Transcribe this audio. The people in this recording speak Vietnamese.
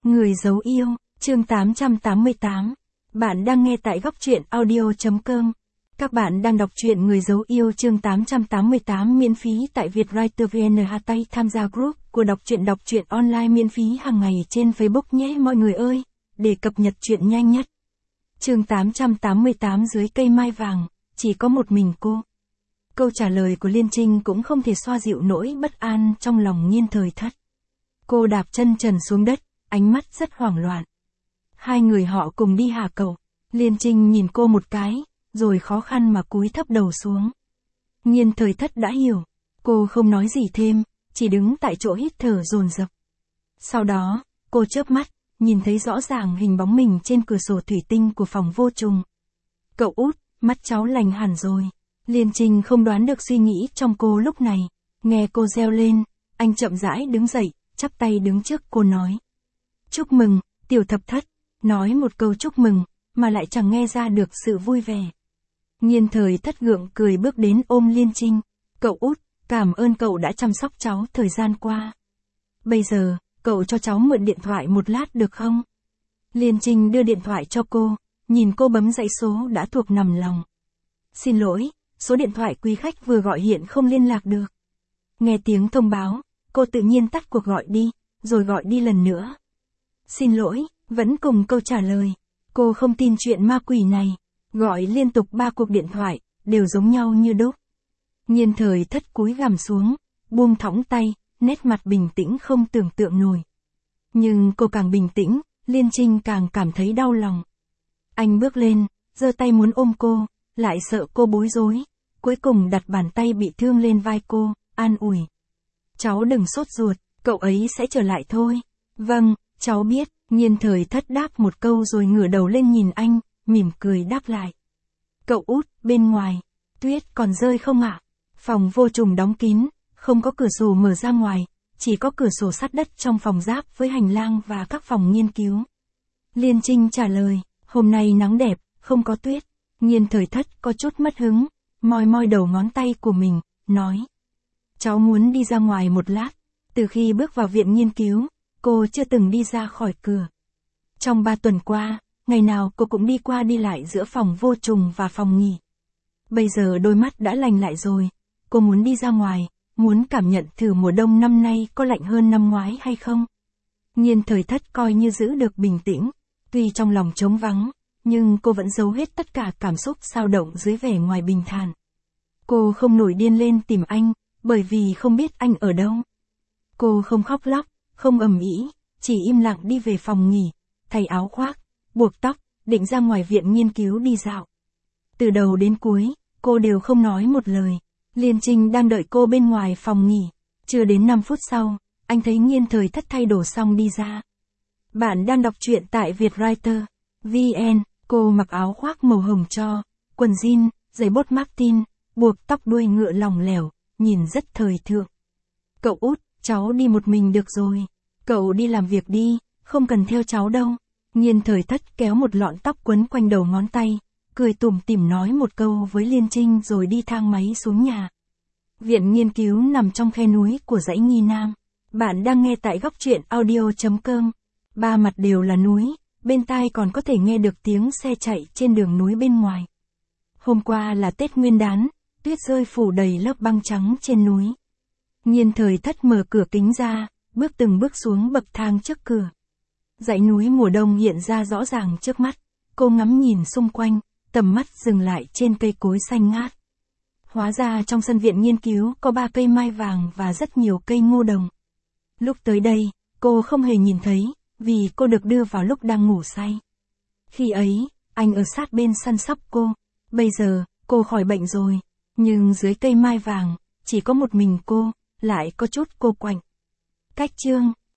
Người giấu yêu, chương 888. Bạn đang nghe tại góc truyện audio.com. Các bạn đang đọc truyện Người giấu yêu chương 888 miễn phí tại Vietwriter VN Hatay tham gia group của đọc truyện online miễn phí hàng ngày trên Facebook nhé mọi người ơi, để cập nhật truyện nhanh nhất. Chương 888 dưới cây mai vàng, chỉ có một mình cô. Câu trả lời của Liên Trinh cũng không thể xoa dịu nỗi bất an trong lòng Nhiên Thời Thất. Cô đạp chân trần xuống đất, ánh mắt rất hoảng loạn. Hai người họ cùng đi hạ cầu. Liên Trinh nhìn cô một cái, rồi khó khăn mà cúi thấp đầu xuống. Nhiên Thời Thất đã hiểu. Cô không nói gì thêm, chỉ đứng tại chỗ hít thở dồn dập. Sau đó, cô chớp mắt, nhìn thấy rõ ràng hình bóng mình trên cửa sổ thủy tinh của phòng vô trùng. Cậu út, mắt cháu lành hẳn rồi. Liên Trinh không đoán được suy nghĩ trong cô lúc này. Nghe cô reo lên, anh chậm rãi đứng dậy, chắp tay đứng trước cô nói. Chúc mừng, Tiểu Thập Thất. Nói một câu chúc mừng, mà lại chẳng nghe ra được sự vui vẻ. Nhiên Thời Thất gượng cười bước đến ôm Liên Trinh. Cậu út, cảm ơn cậu đã chăm sóc cháu thời gian qua. Bây giờ, cậu cho cháu mượn điện thoại một lát được không? Liên Trinh đưa điện thoại cho cô, nhìn cô bấm dãy số đã thuộc nằm lòng. Xin lỗi, số điện thoại quý khách vừa gọi hiện không liên lạc được. Nghe tiếng thông báo, cô tự nhiên tắt cuộc gọi đi, rồi gọi đi lần nữa. Xin lỗi, vẫn cùng câu trả lời. Cô không tin chuyện ma quỷ này. Gọi liên tục 3 cuộc điện thoại, đều giống nhau như đúc. Nhiên Thời Thất cúi gằm xuống, buông thõng tay, nét mặt bình tĩnh không tưởng tượng nổi. Nhưng cô càng bình tĩnh, Liên Trinh càng cảm thấy đau lòng. Anh bước lên, giơ tay muốn ôm cô, lại sợ cô bối rối. Cuối cùng đặt bàn tay bị thương lên vai cô, an ủi. Cháu đừng sốt ruột, cậu ấy sẽ trở lại thôi. Vâng, cháu biết. Nhiên Thời Thất đáp một câu rồi ngửa đầu lên nhìn anh, mỉm cười đáp lại. Cậu út, bên ngoài, tuyết còn rơi không ạ? Phòng vô trùng đóng kín, không có cửa sổ mở ra ngoài, chỉ có cửa sổ sắt đất trong phòng giáp với hành lang và các phòng nghiên cứu. Liên Trinh trả lời, hôm nay nắng đẹp, không có tuyết. Nhiên Thời Thất có chút mất hứng, moi moi đầu ngón tay của mình, nói. Cháu muốn đi ra ngoài một lát, từ khi bước vào viện nghiên cứu. Cô chưa từng đi ra khỏi cửa. Trong 3 tuần qua, ngày nào cô cũng đi qua đi lại giữa phòng vô trùng và phòng nghỉ. Bây giờ đôi mắt đã lành lại rồi. Cô muốn đi ra ngoài, muốn cảm nhận thử mùa đông năm nay có lạnh hơn năm ngoái hay không. Nhiên Thời Thất coi như giữ được bình tĩnh. Tuy trong lòng trống vắng, nhưng cô vẫn giấu hết tất cả cảm xúc xao động dưới vẻ ngoài bình thản. Cô không nổi điên lên tìm anh, bởi vì không biết anh ở đâu. Cô không khóc lóc, không ầm ĩ, chỉ im lặng đi về phòng nghỉ, thay áo khoác, buộc tóc, định ra ngoài viện nghiên cứu đi dạo. Từ đầu đến cuối, cô đều không nói một lời. Liên Trinh đang đợi cô bên ngoài phòng nghỉ. Chưa đến 5 phút sau, anh thấy Nhiên Thời Thất thay đồ xong đi ra. Bạn đang đọc truyện tại Vietwriter VN. Cô mặc áo khoác màu hồng tro, quần jean, giày bốt Martin, buộc tóc đuôi ngựa lỏng lẻo, nhìn rất thời thượng. Cậu út, cháu đi một mình được rồi. Cậu đi làm việc đi, không cần theo cháu đâu. Nhiên Thời Thất kéo một lọn tóc quấn quanh đầu ngón tay, cười tủm tỉm nói một câu với Liên Trinh rồi đi thang máy xuống nhà. Viện nghiên cứu nằm trong khe núi của dãy Nghi Nam. Bạn đang nghe tại góc truyện audio.com. 3 mặt đều là núi, bên tai còn có thể nghe được tiếng xe chạy trên đường núi bên ngoài. Hôm qua là Tết Nguyên đán, tuyết rơi phủ đầy lớp băng trắng trên núi. Nhiên Thời Thất mở cửa kính ra, bước từng bước xuống bậc thang trước cửa. Dãy núi mùa đông hiện ra rõ ràng trước mắt. Cô ngắm nhìn xung quanh, tầm mắt dừng lại trên cây cối xanh ngát. Hóa ra trong sân viện nghiên cứu có 3 cây mai vàng và rất nhiều cây ngô đồng. Lúc tới đây, cô không hề nhìn thấy, vì cô được đưa vào lúc đang ngủ say. Khi ấy, anh ở sát bên săn sóc cô. Bây giờ, cô khỏi bệnh rồi, nhưng dưới cây mai vàng, chỉ có một mình cô, lại có chút cô quạnh. Cách chương